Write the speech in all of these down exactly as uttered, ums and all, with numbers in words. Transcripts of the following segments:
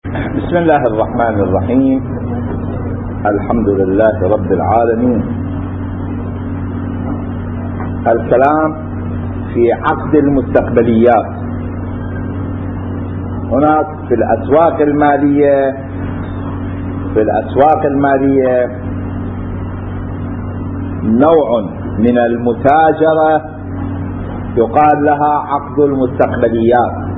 بسم الله الرحمن الرحيم. الحمد لله رب العالمين. الكلام في عقد المستقبليات. هناك في الأسواق المالية في الأسواق المالية نوع من المتاجرة يقال لها عقد المستقبليات.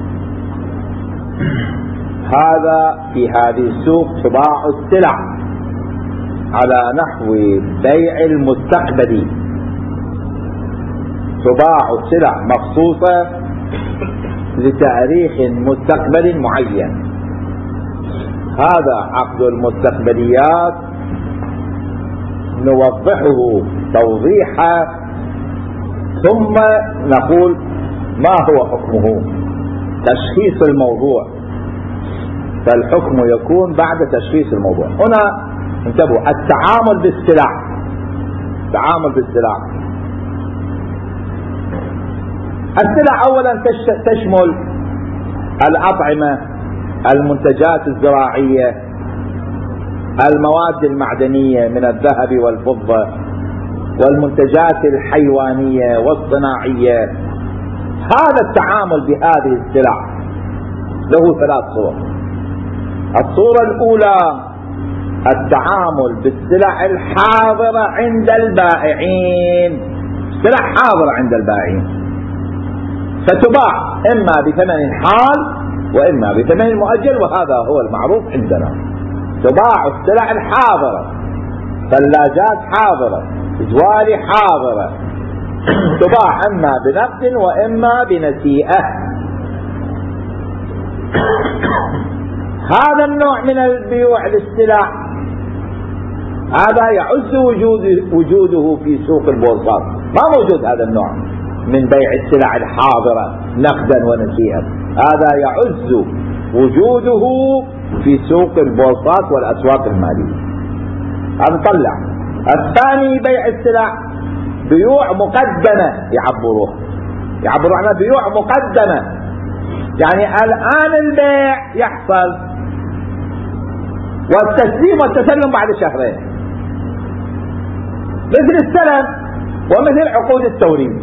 هذا في هذه السوق تباع السلع على نحو بيع المستقبلي، تباع سلع مخصوصة لتاريخ مستقبل معين. هذا عقد المستقبليات نوضحه توضيحا ثم نقول ما هو حكمه، تشخيص الموضوع. فالحكم يكون بعد تشخيص الموضوع. هنا انتبهوا، التعامل بالسلع. التعامل بالسلع السلع اولا تشمل الاطعمة، المنتجات الزراعية، المواد المعدنية من الذهب والفضة، والمنتجات الحيوانية والصناعية. هذا التعامل بهذه السلع له ثلاث صور. الصورة الأولى التعامل بالسلع الحاضرة عند البائعين. سلع حاضرة عند البائعين فتباع إما بثمن حال وإما بثمن مؤجل، وهذا هو المعروف عندنا. تباع السلع الحاضرة، ثلاجات حاضرة، جوالي حاضرة، تباع إما بنقد وإما بنسيئة. هذا النوع من البيوع للسلع هذا يعز وجود وجوده في سوق البورصات. ما موجود هذا النوع من بيع السلع الحاضرة نقدا ونسيئا. هذا يعز وجوده في سوق البورصات والأسواق المالية. هذا نطلع. الثاني بيع السلع بيوع مقدمة، يعبروه يعبروا عنها بيوع مقدمة، يعني الآن البيع يحصل والتسليم والتسلم بعد شهرين، مثل السلم ومثل عقود التوريد.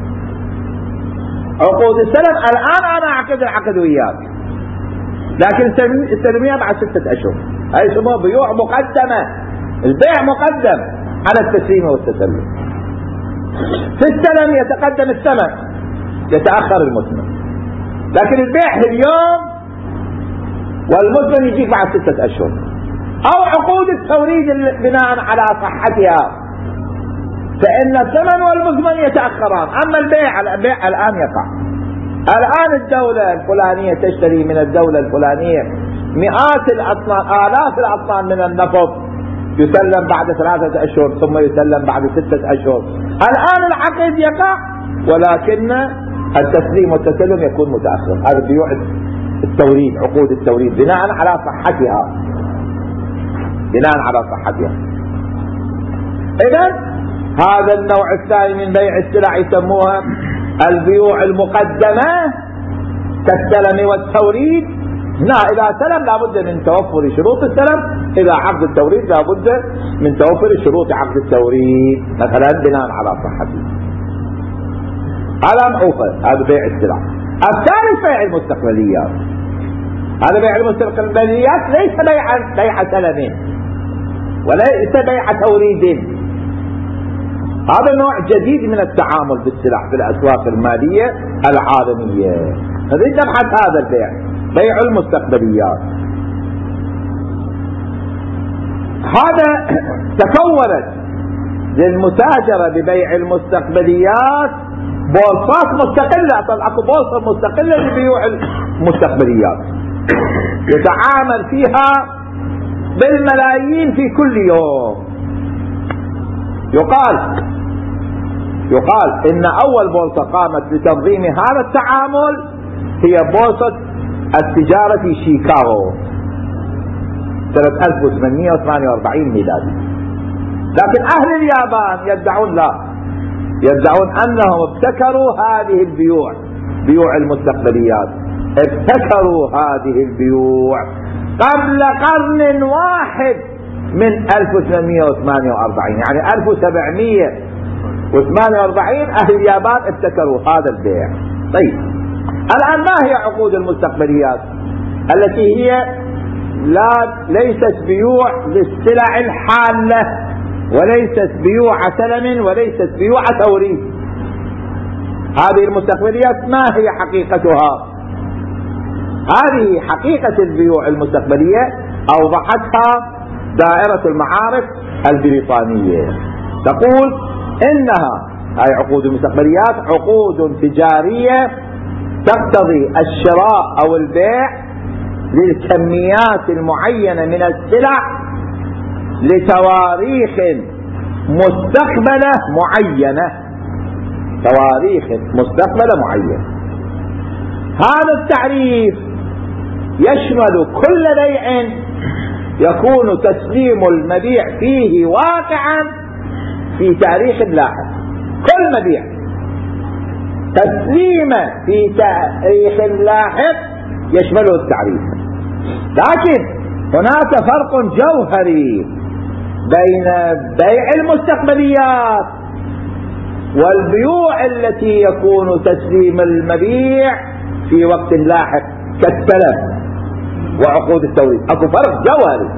عقود السلم الآن أنا أعقد العقد وياك، لكن السلمية بعد ستة أشهر. هاي يسموها بيوع مقدمة. البيع مقدم على التسليم والتسلم. في السلم يتقدم الثمن، يتأخر المثمن، لكن البيع اليوم والمثمن يجيك بعد ستة أشهر. أو عقود التوريد بناء على صحتها، فإن الثمن والمثمن يتأخران. أما البيع البيع الآن يقع. الآن الدولة الفلانية تشتري من الدولة الفلانية مئات الأطنان، آلاف الأطنان من النفط، يسلم بعد ثلاثة أشهر ثم يسلم بعد ستة أشهر. الآن العقد يقع ولكن التسليم والتسلم يكون متأخر. هذا بيوع التوريد، عقود التوريد بناء على صحتها بناء على صحتها. إذن هذا النوع الثاني من بيع السلع يسموها البيوع المقدمة كالسلم والتوريد. هنا إذا سلم لابد من توفر شروط السلم، إذا عقد التوريد لابد من توفر شروط عقد التوريد، مثلا بناء على صحته. هذا معوفة. هذا بيع السلع. الثالث بيع المستقبليات. هذا بيع المستقبليات ليس بيع بيع سلم وليس بيع توريد. هذا نوع جديد من التعامل بالسلع في الأسواق المالية العالمية. نريد نبحث هذا البيع، بيع المستقبليات. هذا تكونت للمتاجرة ببيع المستقبليات بورصات مستقلة. أصلا اكو بورصة مستقلة لبيوع المستقبليات يتعامل فيها بالملايين في كل يوم. يقال يقال إن أول بورصة قامت بتنظيم هذا التعامل هي بورصة التجارة في شيكاغو سنة ألف وثمانمئة وثمانية وأربعين ميلادي. لكن أهل اليابان يدعون لا يدعون أنهم ابتكروا هذه البيوع، بيوع المستقبليات. ابتكروا هذه البيوع قبل قرن واحد من ألف وثمانمئة وثمانية وأربعين، يعني ألف وسبعمئة وثمانية وأربعين أهل اليابان ابتكروا هذا البيع. طيب الآن ما هي عقود المستقبليات التي هي لا ليست بيوع للسلع الحالة وليست بيوع سلم وليست بيوع توريث؟ هذه المستقبليات ما هي حقيقتها؟ هذه حقيقة البيوع المستقبلية أوضحتها دائرة المعارف البريطانية، تقول إنها هاي عقود المستقبليات عقود تجارية تقتضي الشراء أو البيع للكميات المعينة من السلع لتواريخ مستقبلة معينة، تواريخ مستقبلة معينة. هذا التعريف يشمل كل بيع يكون تسليم المبيع فيه واقعا في تاريخ لاحق، كل مبيع تسليم في تاريخ لاحق يشمله التعريف. لكن هناك فرق جوهري بين بيع المستقبليات والبيوع التي يكون تسليم المبيع في وقت لاحق كالسلم وعقود التوريث. اكو فرق جوهري.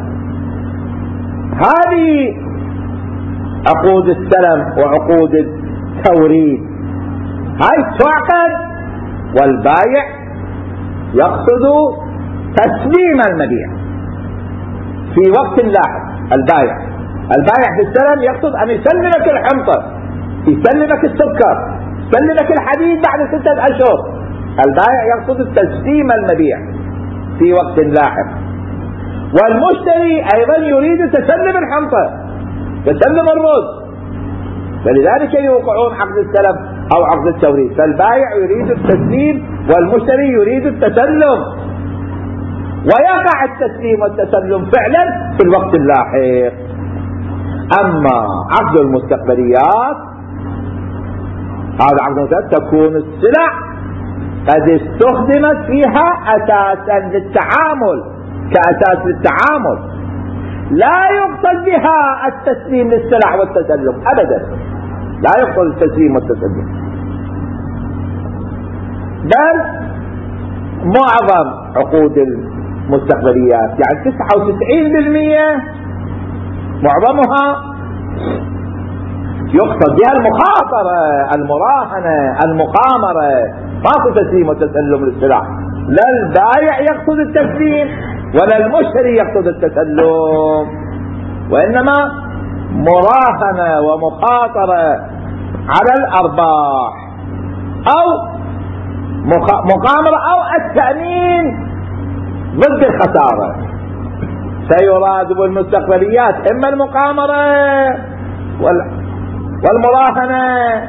هذه عقود السلم وعقود التوريث هاي تعقد والبايع يقصد تسليم المبيع في وقت لاحق. البايع البايع في السلم يقصد ان يسلمك الحنطة، يسلمك السكر، يسلمك الحديد بعد ستة اشهر. البايع يقصد تسليم المبيع في وقت لاحق. والمشتري ايضا يريد تسلم الحنطة، تسلم الرز، فلذلك يوقعون عقد السلم او عقد التوريث. فالبايع يريد التسليم والمشتري يريد التسلم، ويقع التسليم والتسلم فعلا في الوقت اللاحق. اما عقد المستقبليات هذا عقد المستقبليات تكون السلع قد استخدمت فيها اساسا للتعامل كاساس للتعامل، لا يقصد بها التسليم للسلع والتسلم ابدا، لا يقصد التسليم والتسلم. بل معظم عقود المستقبليات يعني تسعة وتسعين بالمئة معظمها يقصد بها المخاطرة، المراهنة، المقامرة، ما في تسليم وتسلم للسلع. لا البائع يقصد التسليم ولا المشتري يقصد التسلم، وإنما مراهنة ومخاطرة على الأرباح أو مقامرة أو التأمين ضد الخسارة. سيراد بالمستقبليات إما المقامرة والمراهنة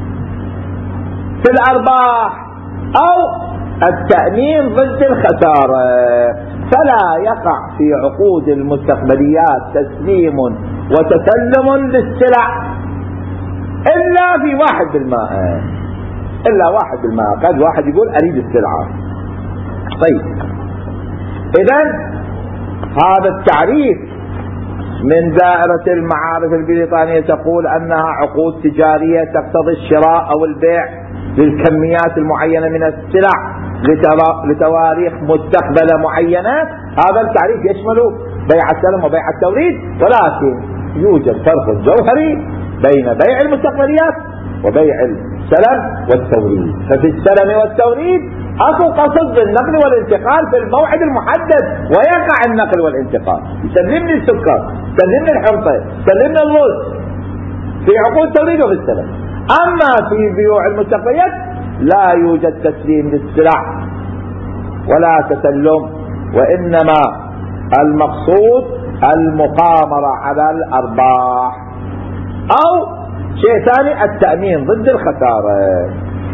في الأرباح أو التأمين ضد الخسارة. فلا يقع في عقود المستقبليات تسليم وتسلم للسلع إلا في واحد بالمائة، إلا واحد بالمائة. قد واحد يقول أريد السلعة. طيب إذن هذا التعريف من دائرة المعارف البريطانية تقول أنها عقود تجارية تقتضي الشراء أو البيع للكميات المعينة من السلع لتواريخ مستقبلة معينة. هذا التعريف يشمل بيع السلم وبيع التوريث، ولكن يوجد فرق جوهري بين بيع المستقبليات وبيع السلم والتوريث. ففي السلم والتوريث اكو قصد بالنقل والانتقال في الموعد المحدد، ويقع النقل والانتقال. يسلمني السكر، يسلمني الحنطة، يسلمني الرز في عقود التوريث وفي السلم. اما في بيوع المستقبليات لا يوجد تسليم للسلع ولا تسلم، وانما المقصود المقامرة على الارباح او شيء ثاني التأمين ضد الخسارة.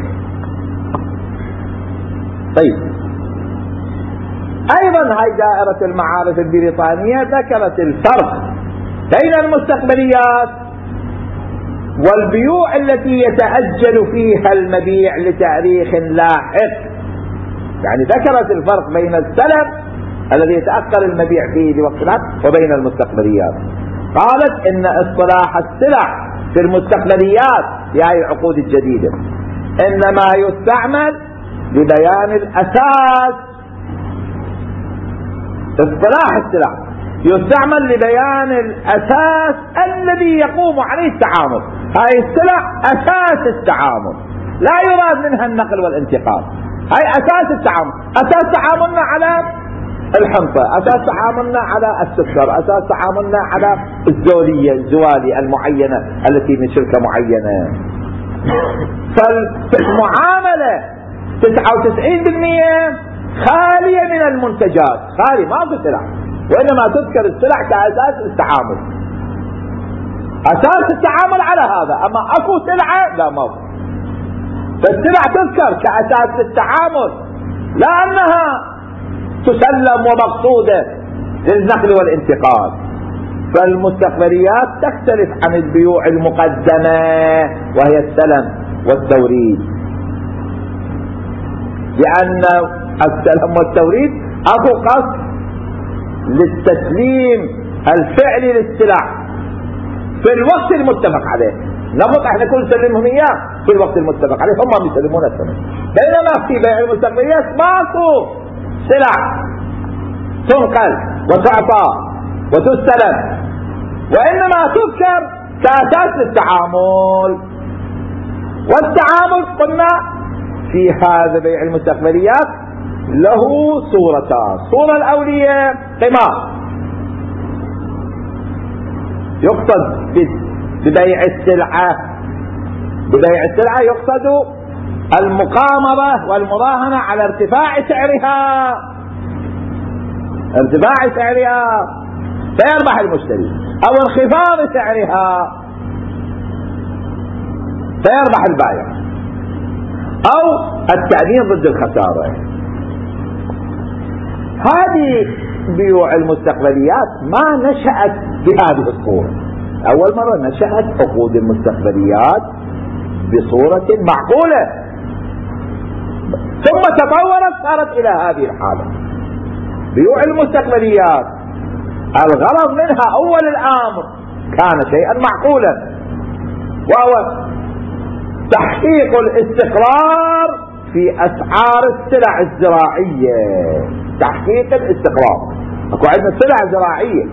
طيب ايضا هاي دائرة المعارف البريطانية ذكرت الفرق بين المستقبليات والبيوع التي يتأجل فيها المبيع لتاريخ لاحق. يعني ذكرت الفرق بين السلم الذي يتأخر المبيع فيه لوقت العقد وبين المستقبليات. قالت إن اصطلاح السلع في المستقبليات في هذه العقود الجديدة إنما يستعمل لبيان الأساس. اصطلاح السلع يستعمل لبيان الأساس الذي يقوم عليه التعامل. هاي السلع أساس التعامل، لا يراد منها النقل والانتقال. هاي أساس التعامل. أساس تعاملنا على الحنطة، أساس تعاملنا على السكر، أساس تعاملنا على الزولية الزوالي المعينة التي من شركة معينة. فالمعاملة تسعة وتسعين بالمئة خالية من المنتجات، خالي ما في سلع، وإنما تذكر السلع كأساس التعامل. أساس التعامل على هذا، أما أكو سلعة لا ما في. فالسلع تذكر كأساس التعامل لا أنها تسلم ومقصودة للنقل والانتقال. فالمستقبليات تختلف عن البيوع المقدمة وهي السلم والتوريد، لأن السلم والتوريد أكو قصد للتسليم الفعلي للسلع في الوقت المتفق عليه. نمط احنا كل نسلمهم اياه في الوقت المتفق عليه، هم يسلمون الثمن. بينما في بيع المستقبليات ماكو سلع تنقل وتعطى وتستلم، وإنما تذكر كأساس للتعامل. والتعامل قلنا في هذا بيع المستقبليات له صورتان. الصورة الأولية قمار، يقصد ببيع السلعة ببيع السلعة يقصد المقامرة والمراهنة على ارتفاع سعرها ارتفاع سعرها فيربح المشتري، أو انخفاض سعرها فيربح البائع، أو التأمين ضد الخسارة. هذه بيوع المستقبليات ما نشأت بهذه الصورة. أول مرة نشأت عقود المستقبليات بصورة معقولة، ثم تطورت صارت إلى هذه الحالة. بيوع المستقبليات الغرض منها أول الأمر كان شيئا معقولا، وهو تحقيق الاستقرار في أسعار السلع الزراعية. تحقيق الاستقرار. اكو عندنا سلع زراعية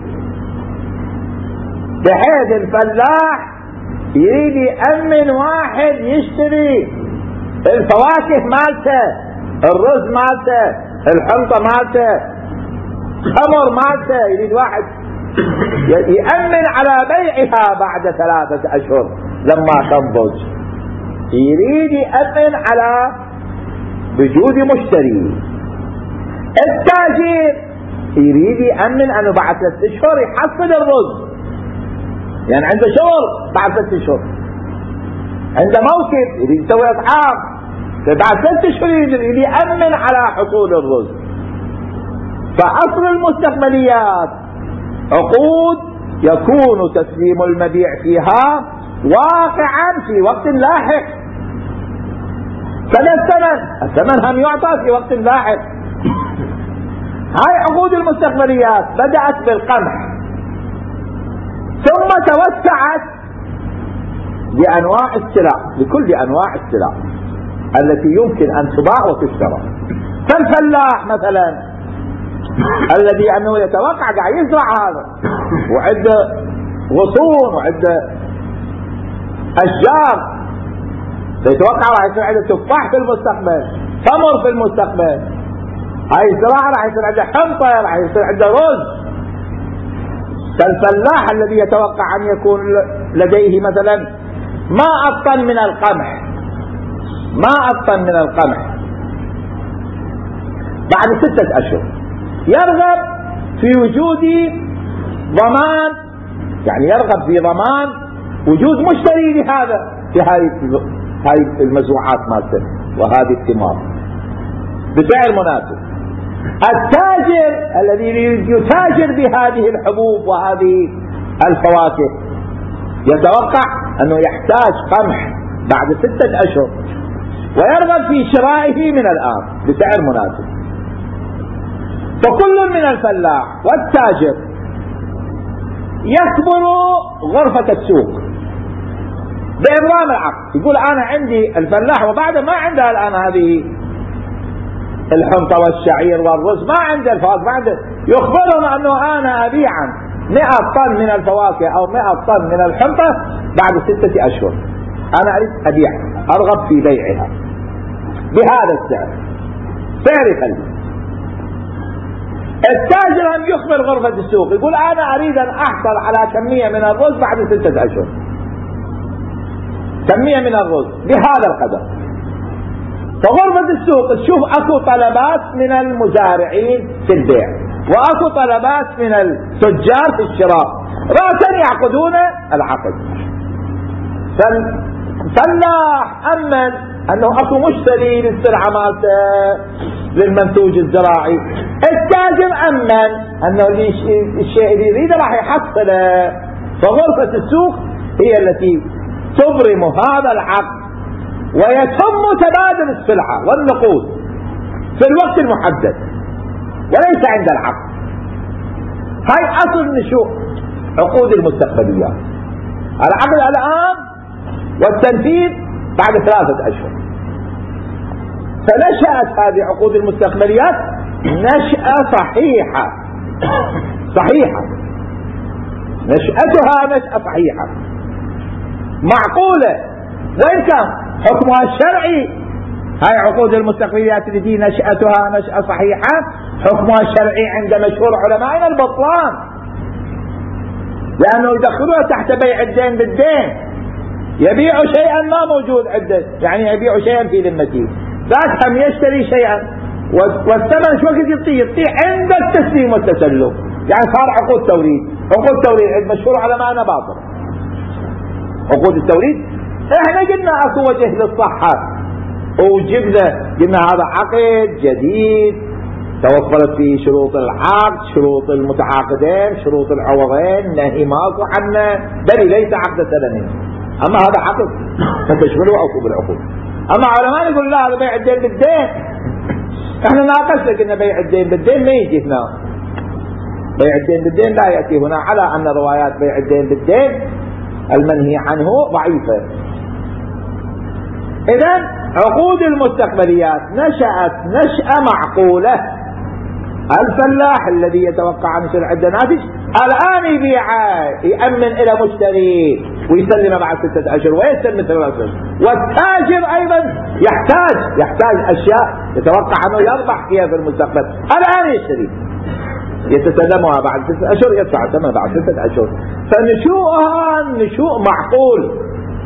بحيث الفلاح يريد يأمن واحد يشتري الفواكه مالته، الرز مالته، الحنطة مالته، خمر مالته، يريد واحد يأمن على بيعها بعد ثلاثة أشهر لما تنضج. يريد يأمن على وجود مشتري. التاجر يريد يأمن أنه بعد ثلاثة أشهر يحصل الرز، يعني عنده شغل بعد ثلاثة أشهر، عنده موكب يريد يسوي أسعار، فبعد ثلاثة أشهر يريد يأمن على حصول الرز. فأصل المستقبليات عقود يكون تسليم المبيع فيها واقعا في وقت لاحق. كذا الثمن الثمن هم يعطى في وقت لاحق. هاي عقود المستقبليات بدأت بالقمح، ثم توسعت لأنواع السلع، لكل أنواع السلع التي يمكن أن تباع وتشترى. فالفلاح مثلا الذي أنه يتوقع قاعد يزرع هذا وعنده غصون وعنده أشجار، يتوقع راح يصير عنده تفاح في المستقبل، تمر في المستقبل، هاي الزراعة راح يصير عنده حنطة، راح يصير عنده رز. فالفلاح الذي يتوقع أن يكون لديه مثلا ماء طن من القمح ماء طن من القمح بعد ستة أشهر، يرغب في وجود ضمان، يعني يرغب في ضمان وجود مشتري لهذا لهذه هاي المزروعات مالته وهذه الثمار بسعر مناسب. التاجر الذي يتاجر بهذه الحبوب وهذه الفواكه يتوقع أنه يحتاج قمح بعد ستة أشهر، ويرغب في شرائه من الآن بسعر مناسب. فكل من الفلاح والتاجر يكبر غرفة السوق بإبرام العقد. يقول أنا عندي الفلاح وبعد ما عنده الآن هذه الحنطة والشعير والرز، ما عنده الفواكه، ما عنده، يخبرهم أنه أنا أبيع مئة طن من الفواكه أو مئة طن من الحنطة بعد ستة أشهر، أنا أريد أبيع، أرغب في بيعها بهذا السعر، سعر قليل. التاجر هم يخبر غرفة السوق يقول أنا أريد أن أحصل على كمية من الرز بعد ستة أشهر، كمية من الرز بهذا القدر. فغرفة السوق تشوف أكو طلبات من المزارعين في البيع وأكو طلبات من التجار في الشراء، رأسا يعقدون العقد. فالفلاح أمن أنه أكو مشتري للسلعة مالته للمنتوج الزراعي، التاجر أمن أنه الشيء اللي يريده راح يحصله. فغرفة السوق هي التي تبرم هذا العقد ويتم تبادل السلعة والنقود في الوقت المحدد وليس عند العقد. هاي أصل نشوء عقود المستقبليات، العقد الآن والتنفيذ بعد ثلاثة أشهر. فنشأت هذه عقود المستقبليات نشأة صحيحة صحيحة نشأتها نشأة صحيحة معقولة، وإن كان حكمها الشرعي. هاي عقود المستقبليات التي نشأتها نشأة صحيحة حكمها الشرعي عند مشهور علمائنا البطلان، لأنه يدخلوها تحت بيع الدين بالدين، يبيع شيئا ما موجود عنده، يعني يبيع شيئا في ذمته، ذاك هم يشتري شيئا والثمن شو وقت يعطيه يعطيه عند التسليم والتسلم، يعني صار عقود توريد. عقود توريد عند مشهور علمائنا باطل. عقود التوريد احنا قلنا اكو وجه للصحة وجبنا، قلنا هذا عقد جديد توفرت فيه شروط العقد، شروط المتعاقدين، شروط العوضين، نهي ماكو عنه، بل ليس عقد سلمين. اما هذا عقد فتشمله اكو بالعقود. اما علماء يقول لا هذا بيع الدين بالدين. احنا ناقشنا قلنا بيع الدين بالدين ما يجي هنا، بيع الدين بالدين لا يأتي هنا، على ان روايات بيع الدين بالدين المنهي عنه ضعيفة. إذن عقود المستقبليات نشأت نشأة معقولة. الفلاح الذي يتوقع أن يصير عنده ناتج الآن يبيعه، يأمن إلى مشتري ويسلمه بعد ستة أشهر ويسلم مثل الأسر. والتاجر أيضا يحتاج يحتاج أشياء يتوقع أنه يربح فيها في المستقبل، الآن يشتري يتسلمها بعد ستة أشهر يدفع ثمنها بعد ستة أشهر. فنشوءها نشوء معقول،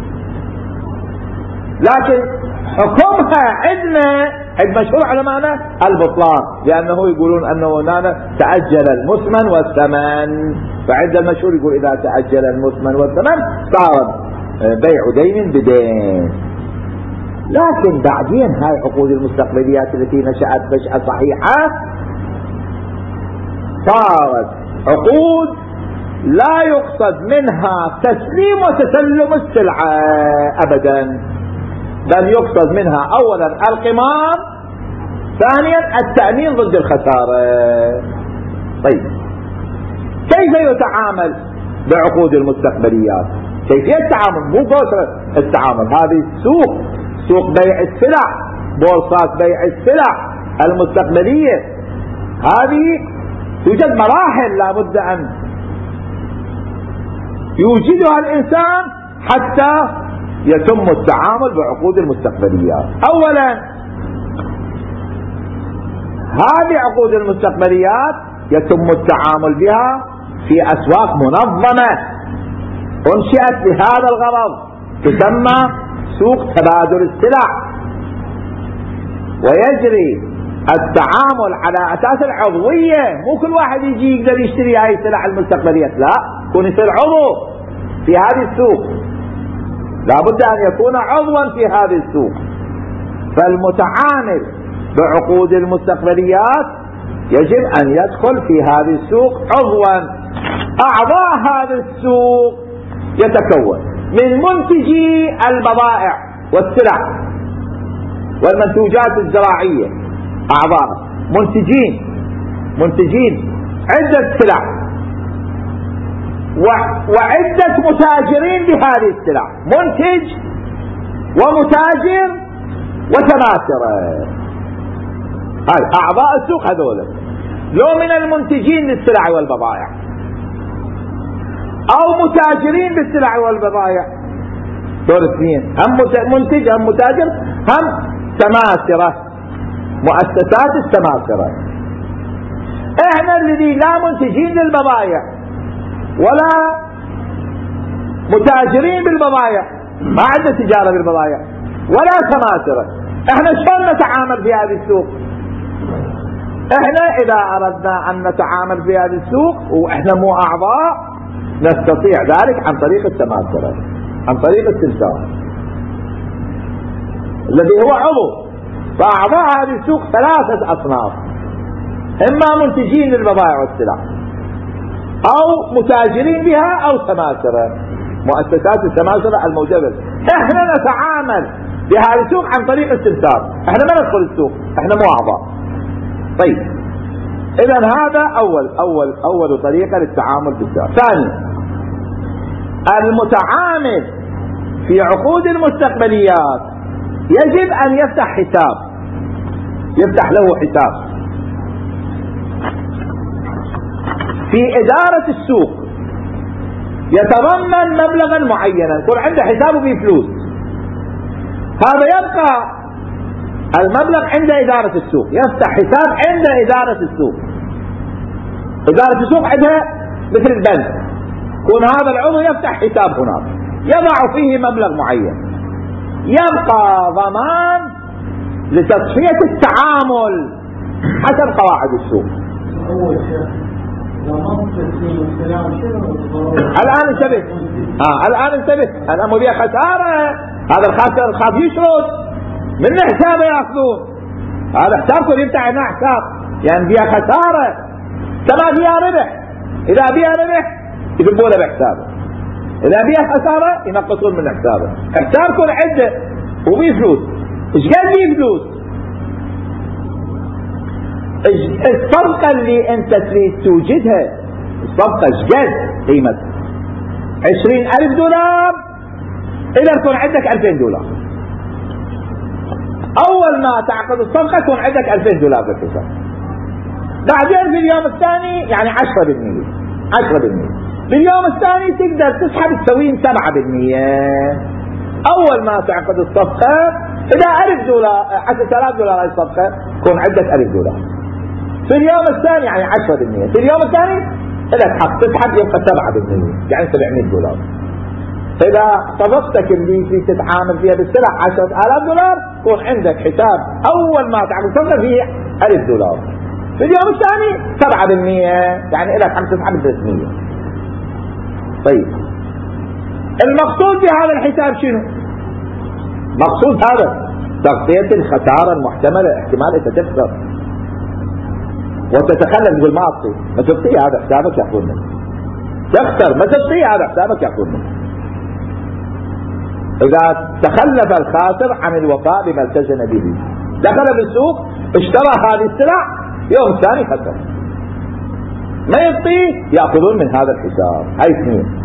لكن حكمها عندنا عند مشهور علماءنا البطلان، لأنه يقولون أنه هنا تأجل المثمن والثمن. فعند المشهور يقول إذا تأجل المثمن والثمن صار بيع دين بدين. لكن بعدين هاي عقود المستقبليات التي نشأت نشأة صحيحة صارت عقود لا يقصد منها تسليم وتسلم السلعة أبدا، بل يقصد منها أولا القمار، ثانيا التأمين ضد الخسارة. طيب كيف يتعامل بعقود المستقبليات؟ كيفية التعامل مو قصر التعامل، هذه السوق سوق بيع السلع، بورصات بيع السلع المستقبلية، هذه توجد مراحل لابد أن يوجدها الإنسان حتى يتم التعامل بعقود المستقبليات. أولا هذه عقود المستقبليات يتم التعامل بها في أسواق منظمة أنشئت لهذا الغرض، تسمى سوق تبادل السلع، ويجري التعامل على أساس العضوية. مو كل واحد يجي يقدر يشتري هاي السلع المستقبليات، لا، يكون يصير عضو في هذه السوق، لابد أن يكون عضوا في هذه السوق. فالمتعامل بعقود المستقبليات يجب أن يدخل في هذه السوق عضوا. أعضاء هذا السوق يتكون من منتجي البضائع والسلع والمنتوجات الزراعية أعضاء، منتجين منتجين عدة سلع وعدة متاجرين بهذه السلع، منتج ومتاجر وتماثرة. هاي أعضاء السوق هذول، لو من المنتجين للسلع والبضائع أو متاجرين بالسلع والبضائع، دول اثنين، هم منتج هم متاجر هم تماثرة، مؤسسات التماثرة. احنا الذي لا منتجين للبضائع ولا متاجرين بالبضائع، ما عندنا تجارة بالبضائع ولا تماثرة، احنا شلون نتعامل في هذه السوق؟ احنا اذا اردنا ان نتعامل في هذه السوق واحنا مو اعضاء نستطيع ذلك عن طريق التماثرة، عن طريق السمسار الذي هو عضو. فاعضاء هذه السوق ثلاثة اصناف، اما منتجين للبضائع والسلع او متاجرين بها او تماثرة، مؤسسات التماثرة الموجودة. احنا نتعامل بهذه السوق عن طريق السمسار، احنا ما ندخل السوق، احنا مو اعضاء. طيب اذا هذا اول اول اول طريقة للتعامل بالسعر. ثاني، المتعامل في عقود المستقبليات يجب ان يفتح حساب، يفتح له حساب في ادارة السوق يتضمن مبلغا معينا، يكون عنده حسابه فيه فلوس، هذا يبقى المبلغ عند إدارة السوق، يفتح حساب عند إدارة السوق. إدارة السوق عندها مثل البنك، يكون هذا العضو يفتح حساب هناك يضع فيه مبلغ معين، يبقى ضمان لتصفية التعامل حسب قواعد السوق. الآن انتبه، آه الآن انتبه، أنا مبيع خسارة، هذا الخاسر خاف يشرد من حسابه ياخذون، هذا حسابكم يفتح هنا حساب، يعني بيها خسارة كما بيها ربح، إذا بيها ربح يذبونه بحسابه، إذا بيها خسارة ينقصون من حسابه. حسابكم عنده وبيه فلوس، ايش قد بيه فلوس؟ الصفقة اللي انت تريد توجدها، الصفقة ايش قد قيمتها؟ عشرين ألف دولار، إذا يكون عندك ألفين دولار، أول ما تعقد الصفقة يكون عندك ألفين دولار في الحساب، بعدين في اليوم الثاني يعني عشرة بالمئة عشرة بالمئة، باليوم الثاني تقدر تسحب تسوين سبعة بالمئة. أول ما تعقد الصفقة إذا ألف دولار عشرة آلاف دولار هاي الصفقة يكون عندك ألف دولار، في اليوم الثاني يعني عشرة بالمئة، في اليوم الثاني إذا تحب تسحب يبقى سبعة بالمئة يعني سبعمئة دولار. فإذا صفقتك اللي في تتعامل فيها بالسلع عشرة آلاف دولار يكون عندك حساب أول ما تعمل صفقة فيه ألف دولار، في اليوم الثاني سبعة بالمئة يعني إذا تحب تسحب ثلاثمئة. طيب المقصود بهذا الحساب شنو؟ مقصود هذا تغطية الخسارة المحتملة، احتمال أنت تخسر وتتخلف تقول ما أعطي، ما تغطي هذا حسابك يأخذ منك، تخسر ما تغطي هذا حسابك يأخذ منك. إذا تخلف الخاسر عن الوفاء بما التزم به، دخل بالسوق اشترى هذه السلع، يوم ثاني خسر، ما يغطي يأخذون من هذا الحساب. هاي اثنين.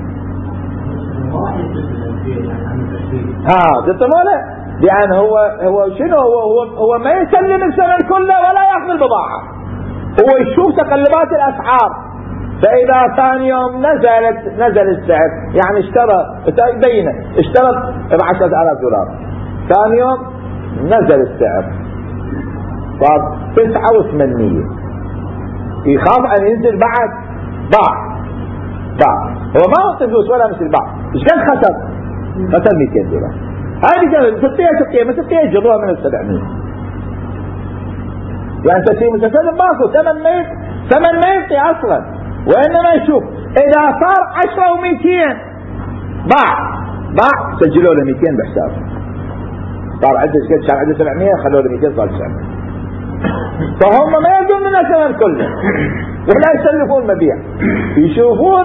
ها قلت له لأن هو هو شنو هو هو, هو ما يسلم الثمن كله ولا يأخذ البضاعة، هو يشوف تقلبات الأسعار، فإذا ثاني يوم نزلت نزل السعر، يعني اشترى بينه اشترى بعشرة آلاف دولار، ثاني يوم نزل السعر صار تسعة وثمانية، يخاف أن ينزل بعد، باع باع هو ما هو فلوس ولا مثل باع، ايش قد خسر؟ خسر مئتين دولار. هذه كانت ستة ستة ما ستة يجروها من السبعمية، يعني تسليم متسلم ماكو ثمن ما ثمن ما يبقي اصلا، وانما يشوف اذا صار عشرة ومئتين باع باع سجلوا له مئتين بحسابه، صار عنده قد صار عنده سبعمية خلوا له مئتين صار تسعمية، فهم ما يجون من الثمن كله ولا يسلفون مبيع، يشوفون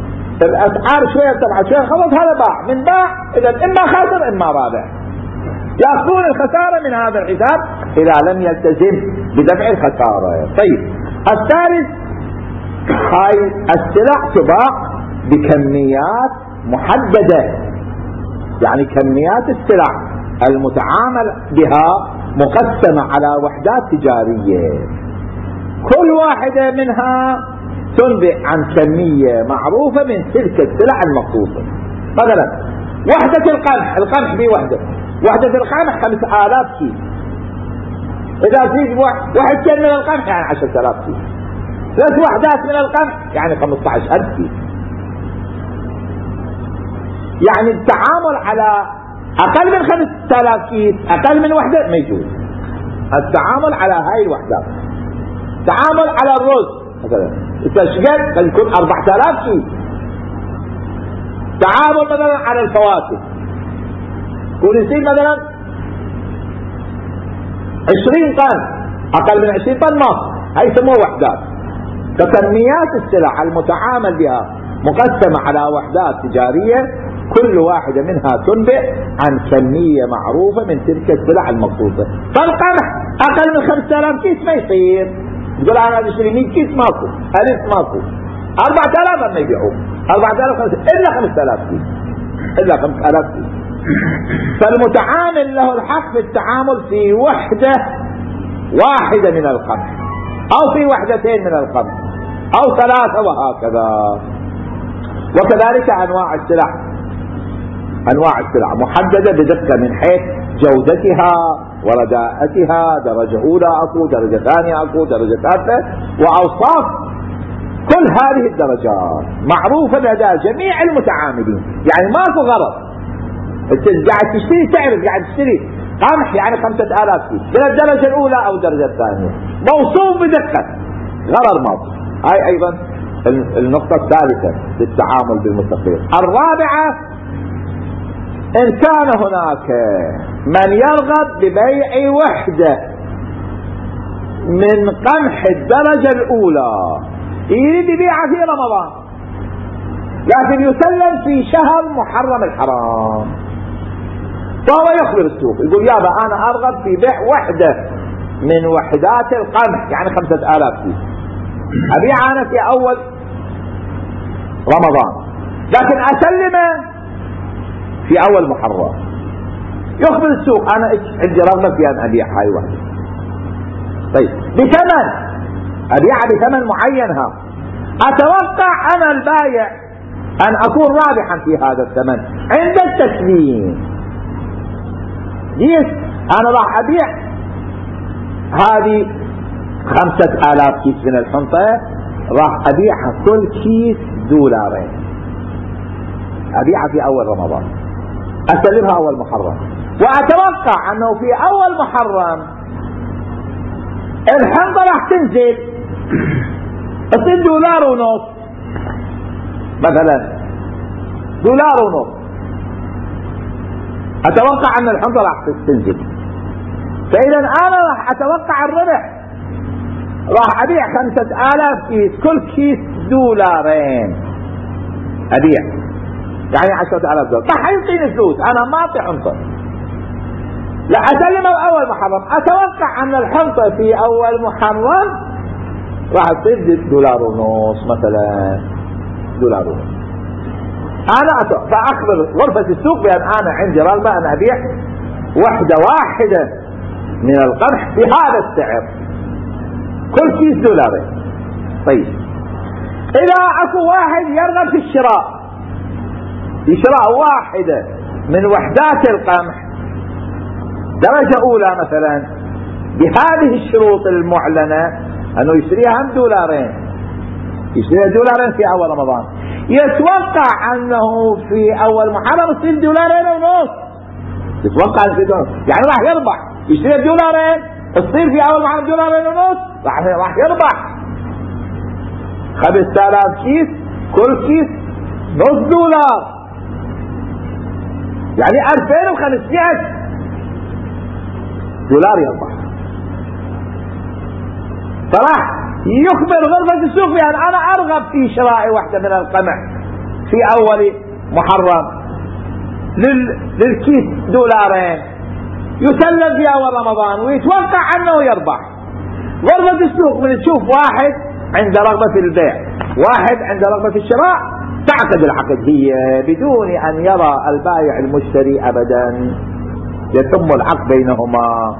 الاسعار شويه طبعا شويه خلص هذا باع، من باع اذا اما خاسر اما رابح، يأخذون الخسارة من هذا الحساب إذا لم يلتزم بدفع الخسارة. طيب الثالث، هاي السلع تباع بكميات محددة، يعني كميات السلع المتعامل بها مقسمة على وحدات تجارية، كل واحدة منها تنبئ عن كمية معروفة من تلك السلع المخصوصة. مثلا وحدة القمح، القمح دي وحدة، وحدة القمح خمسة آلاف كيلو، إذا تجيب واحد كيلو من القمح يعني عشرة آلاف كيلو، ثلاث وحدات من القمح يعني خمسة عشر ألف كيلو. يعني التعامل على أقل من خمسة آلاف كيس، أقل من وحدة ما يجوز التعامل على هاي الوحدات. تعامل على الرز مثلا التشغيل قد يكون أربعة آلاف كيس. تعامل مثلا على الفواكه يكون يصير مثلا عشرين طن، أقل من عشرين طن ما هاي يسموه وحدات. فكميات السلع المتعامل بها مقسمة على وحدات تجارية، كل واحدة منها تنبئ عن كمية معروفة من تلك السلع المخصوصة. فالقمح أقل من خمسة آلاف كيس ما يصير، يقول أنا أشتري مئة كيس ماكو، ألف ماكو، أربعة آلاف ما يبيعوه، أربعة آلاف إلا خمسة آلاف كيس، إلا خمسة آلاف كيس. فالمتعامل له الحق في التعامل في وحدة واحدة من القمح، أو في وحدتين من القمح، أو ثلاثة، وهكذا. وكذلك أنواع السلع، أنواع السلع محددة بدقة من حيث جودتها ورداءتها، درجة أولى أكو، درجة ثانية أكو، درجة ثالثة، وأوصاف كل هذه الدرجات معروفة لدى جميع المتعاملين. يعني ماكو غلط، انت قاعد تشتري تعرف قاعد تشتري قمح يعني خمسة آلاف كيلو من الدرجة الأولى أو الدرجة الثانية، موصوف بدقة، غرر ماكو. هاي أيضا النقطة الثالثة للتعامل بالمستقيم. الرابعة، إن كان هناك من يرغب ببيع وحدة من قمح الدرجة الأولى يريد يبيعها في رمضان، لكن يسلم في شهر محرم الحرام، فهو يخبر السوق يقول يابا أنا أرغب في بيع وحدة من وحدات القمح يعني خمسة آلاف كيلو، أبيع أنا في أول رمضان، لكن أسلمه في أول محرم. يخبر السوق أنا عندي رغبة في أن أبيع هاي وحدة، طيب بثمن، أبيعها بثمن معين. ها أتوقع أنا البايع أن أكون رابحا في هذا الثمن عند التسليم. يس أنا راح أبيع هذه خمسة آلاف كيس من الحنطة، راح أبيعها كل كيس دولارين، أبيعها في أول رمضان، أسلمها أول محرم، وأتوقع أنه في أول محرم الحنطة راح تنزل تصير دولار ونص مثلا، دولار ونص، أتوقع أن الحنطة راح تنزل، فإذا أنا راح أتوقع الربح، راح أبيع خمسة آلاف كيس، كل كيس دولارين أبيع، يعني عشرة آلاف دولار، راح يعطيني فلوس، أنا ما أعطي حنطة، لا أسلمه أول محرم، أتوقع أن الحنطة في أول محرم راح تصير دولار ونص مثلا، دولار ونص. أنا فأخبر غرفة السوق بأن أنا عندي رغبة أن أبيع وحدة واحدة من القمح بهذا السعر، كل كيس دولارين. طيب إذا أكو واحد يرغب في الشراء، في شراء واحدة من وحدات القمح درجة أولى مثلا بهذه الشروط المعلنة، أنه يشتريها هم دولارين، يشتريها دولارين في أول رمضان، يتوقع أنه في أول محرم يصير دولارين ونص، يتوقع أنه في دولار، يعني راح يربح، يشتريها دولارين تصير في أول محرم دولارين ونص، راح راح يربح خمسة آلاف كيس، كل كيس نص دولار، يعني ألفين وخمسمائة دولار يربح. فراح يخبر غرفة السوق بأن أنا أرغب في شراء واحدة من القمح في أول محرم لل... للكيس دولارين، يسلم في أول رمضان ويتوقع أنه يربح. غرفة السوق من تشوف واحد عند رغبة البيع واحد عند رغبة الشراء تعقد العقد هي بدون أن يرى البائع المشتري أبدا، يتم العقد بينهما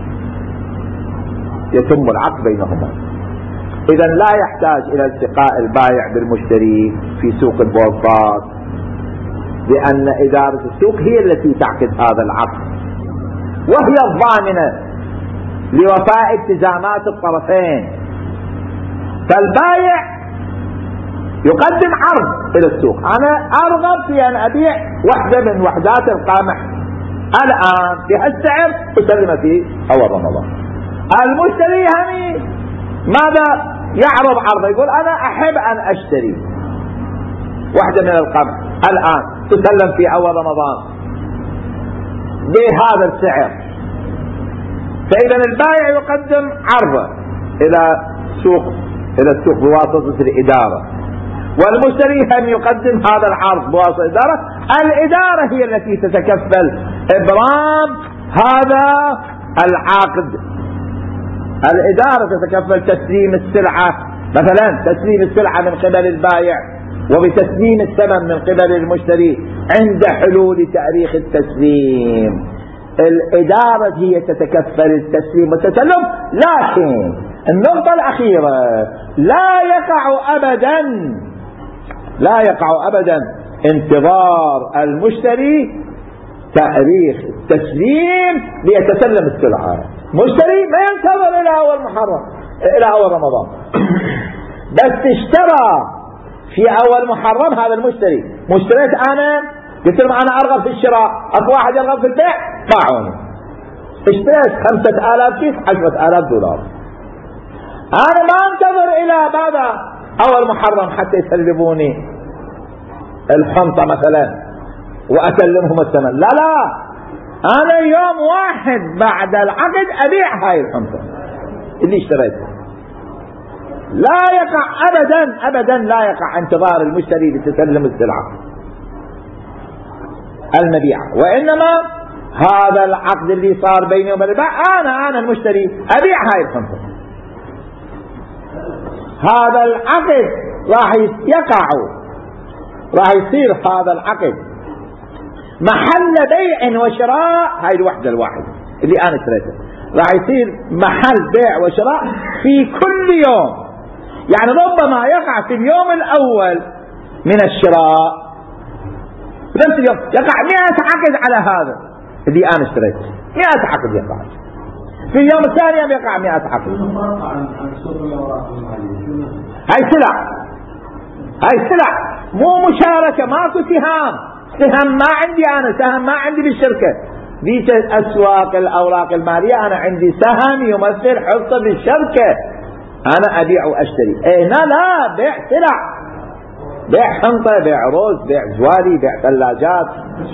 يتم العقد بينهما إذن لا يحتاج إلى التقاء البائع بالمشتري في سوق البورصات، لأن إدارة السوق هي التي تعقد هذا العقد وهي الضامنة لوفاء التزامات الطرفين. فالبائع يقدم عرض إلى السوق، أنا أرغب في أن أبيع وحدة من وحدات القمح الآن بهالسعر أسلم في أول رمضان. المشتري هم ماذا يعرض عرضه؟ يقول أنا أحب أن أشتري وحدة من القمح الآن تسلم في أول رمضان بهذا السعر. فإذا البائع يقدم عرضه إلى سوق إلى السوق بواسطة الإدارة، والمشتري هم يقدم هذا العرض بواسطة الإدارة. الإدارة هي التي تتكفل إبرام هذا العقد. الإدارة تتكفل تسليم السلعة، مثلا تسليم السلعة من قبل البائع وبتسليم الثمن من قبل المشتري عند حلول تاريخ التسليم. الإدارة هي تتكفل التسليم والتسلم. لكن النقطة الأخيرة لا يقع أبدا لا يقع أبدا انتظار المشتري تاريخ التسليم ليتسلم السلعة. مشتري ما ينتظر إلى أول محرم إلى أول رمضان بس اشترى في أول محرم. هذا المشتري مشتريت أنا قلت لهم أنا أرغب في الشراء، أكو واحد يرغب في البيع باعوني، اشتريت خمسة آلاف كيس عشرة آلاف دولار. أنا ما انتظر إلى بعد أول محرم حتى يسلموني الحنطة مثلا وأسلمهم الثمن، لا لا أنا يوم واحد بعد العقد أبيع هاي الحنطة اللي اشتريتها. لا يقع أبدا أبدا لا يقع انتظار المشتري لتسلم السلعة المبيعة، وإنما هذا العقد اللي صار بيني وبين البائع أنا أنا المشتري أبيع هاي الحنطة. هذا العقد راح يقع راح يصير هذا العقد محل بيع وشراء. هاي الوحدة الواحدة اللي أنا اشتريتها راح يصير محل بيع وشراء في كل يوم. يعني ربما يقع في اليوم الأول من الشراء نفس اليوم يقع مئة عقد على هذا اللي أنا اشتريته، مئة عقد يقع في اليوم الثاني يقع مئة عقد. هاي سلع هاي سلع مو مشاركة، ماكو سهام. سهم ما عندي أنا، سهم ما عندي بالشركة. ذيك أسواق الأوراق المالية أنا عندي سهم يمثل حصة بالشركة، أنا أبيع وأشتري. هنا لا، بيع سلع، بيع حنطة، بيع رز، بيع زوالي، بيع ثلاجات.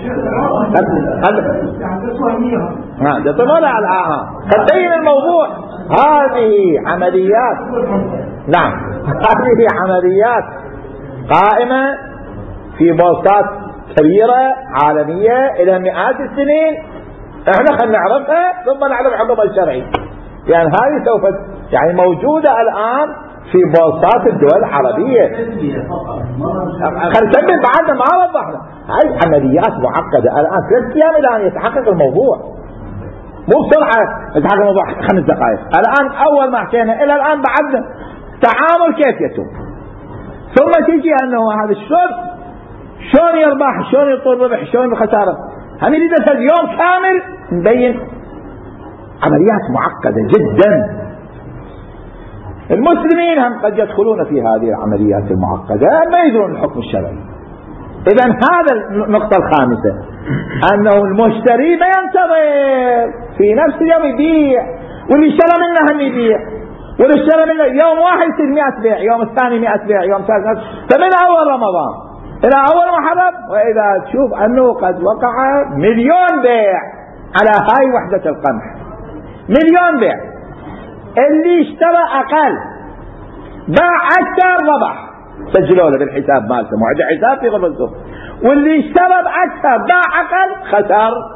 ها ده طبعا الآن تبين الموضوع. هذه عمليات، نعم هذه عمليات قائمة في بورصات كبيرة عالمية إلى مئات السنين. احنا خلنا نعرفها ثم نعرف حكمها الشرعي، يعني هذه سوف يعني موجودة الآن في بورصات الدول العربية. خلنا نكمل بعدنا ما وضحنا. هاي عمليات معقدة الآن ثلاث أيام إلى أن يتحقق الموضوع، مو بسرعة يتحقق الموضوع خمس دقائق. الآن أول ما حكينا إلى الآن بعدنا تعامل كيف يتم، ثم تيجي أنه هذا الشرط شلون يربح، شلون يطول ربح، شلون بخسارة. هم يريد يوم كامل نبين عمليات معقدة جدا. المسلمين هم قد يدخلون في هذه العمليات المعقدة ما يدرون الحكم الشرعي. إذن هذا النقطة الخامسة، أنه المشتري ما ينتظر في نفس اليوم يبيع، واللي اشترى منه هم يبيع، واللي اشترى منه يوم واحد يصير مئة بيع، يوم الثاني مئة بيع، يوم الثالث. فمن أول رمضان إلى أول محرم وإذا تشوف أنه قد وقع مليون بيع على هاي وحدة القمح، مليون بيع. اللي اشترى أقل باع أكثر ربح، سجلوا له بالحساب مالته، معد حساب في غرفة السوق. واللي اشترى بأكثر باع أقل خسر.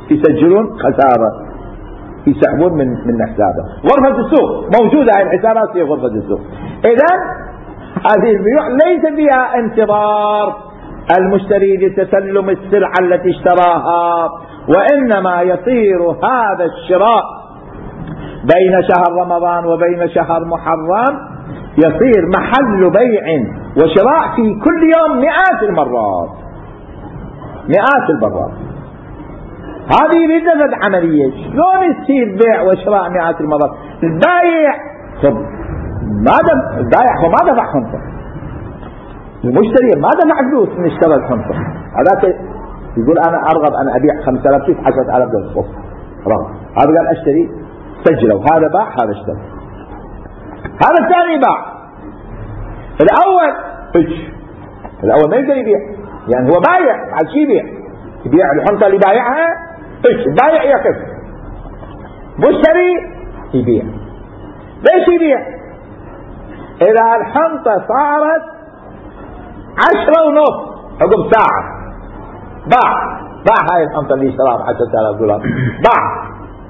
يسجلون خسارة، يسحبون من من حسابه. غرفة السوق موجودة هاي الحسابات في غرفة السوق. إذن هذه البيوع ليس فيها انتظار المشتري لتسلم السلعة التي اشتراها، وإنما يصير هذا الشراء بين شهر رمضان وبين شهر محرم يصير محل بيع وشراء في كل يوم مئات المرات، مئات المرات. هذه بجد عملية. شلون يصير بيع وشراء مئات المرات؟ البايع ما دفع، البايع هو ما دفع حنطة، المشتري ما دفع فلوس من اشترى الحنطة. هذاك يقول أنا أرغب أن أبيع خمسة آلاف كيف عشرة آلاف دولار رغب. هذا قال أشتري، سجلوا، هذا باع هذا اشترى. هذا الثاني باع. الأول إيش؟ الأول ما يقدر يبيع، يعني هو بايع، على شي يبيع؟ يبيع الحنطة اللي بايعها. إيش؟ بايع يقف، مشتري يبيع. ليش يبيع؟ إذا الحنطة صارت عشرة ونص عقب ساعة باع، باع هاي الحنطة اللي اشتراها بعشرة آلاف دولار، باع،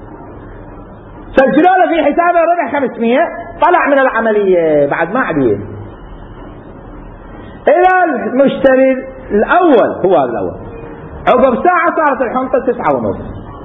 سجلوا له في حسابه ربح خمسمية، طلع من العملية بعد ما عليه. إذا المشتري الأول هو الأول عقب ساعة صارت الحنطة تسعة ونص،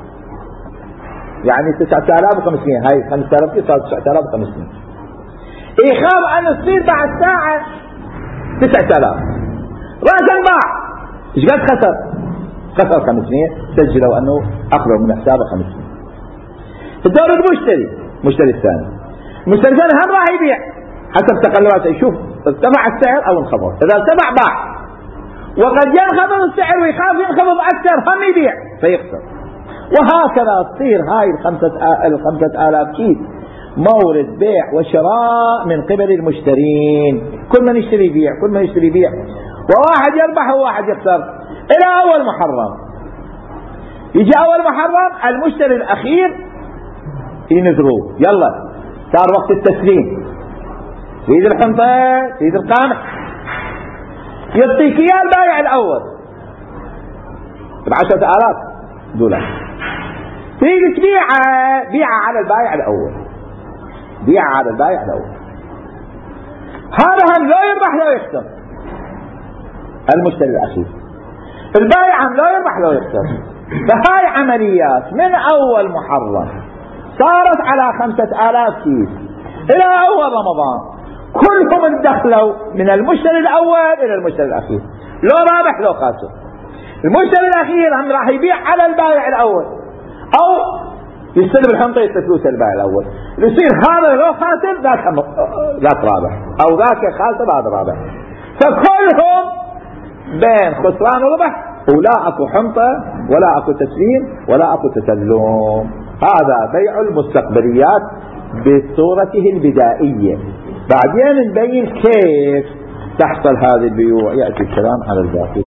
يعني تسعة آلاف وخمسمية، هاي خمسة آلاف صارت تسعة آلاف وخمسمية. يخاف أن تصير بعد ساعة تسعة آلاف، رأس باع، إيش قد خسر؟ خسر خمسمية، سجلوا أنه أخذوا من حسابه خمسمية. الدور المشتري، المشتري الثاني، المشتري الثاني هم راح يبيع حسب تقلباته، يشوف ارتفع السعر أو انخفض. إذا ارتفع باع، وقد ينخفض السعر ويخاف ينخفض أكثر هم يبيع فيخسر. وهكذا تصير هاي الخمسة الخمسة آلاف كيس مورد بيع وشراء من قبل المشترين، كل من يشتري يبيع، كل من يشتري يبيع، وواحد يربح وواحد يخسر. إلى أول محرم، يجي أول محرم المشتري الأخير ينذروه، يلا صار وقت التسليم، تريد الحنطة تريد القمح، يعطيك اياه البايع الأول بعشرة آلاف دولار، تريد تبيعها بيعها على البايع الأول، بيعها على البايع الأول. هذا هم لا يربح لا يخسر، المشتري الأخير. البايع هم لا يربح لا يخسر. فهاي عمليات من أول محرم صارت على خمسة آلاف كيس إلى أول رمضان، كلهم اندخلوا من المشتري الأول إلى المشتري الأخير، لو رابح لو خاسر. المشتري الأخير هم راح يبيع على البائع الأول، أو يستلم الحنطة يستفلوس البائع الأول، يصير هذا لو خاسر ذاك ذاك رابح، أو ذاك خاسر هذا رابح. فكلهم بين خسران وربح، ولا أكو حنطة ولا أكو تسليم ولا أكو تسلم. هذا بيع المستقبليات بصورته البدائية. بعدين نبين كيف تحصل هذه البيوع، يأتي الكلام على الباقي.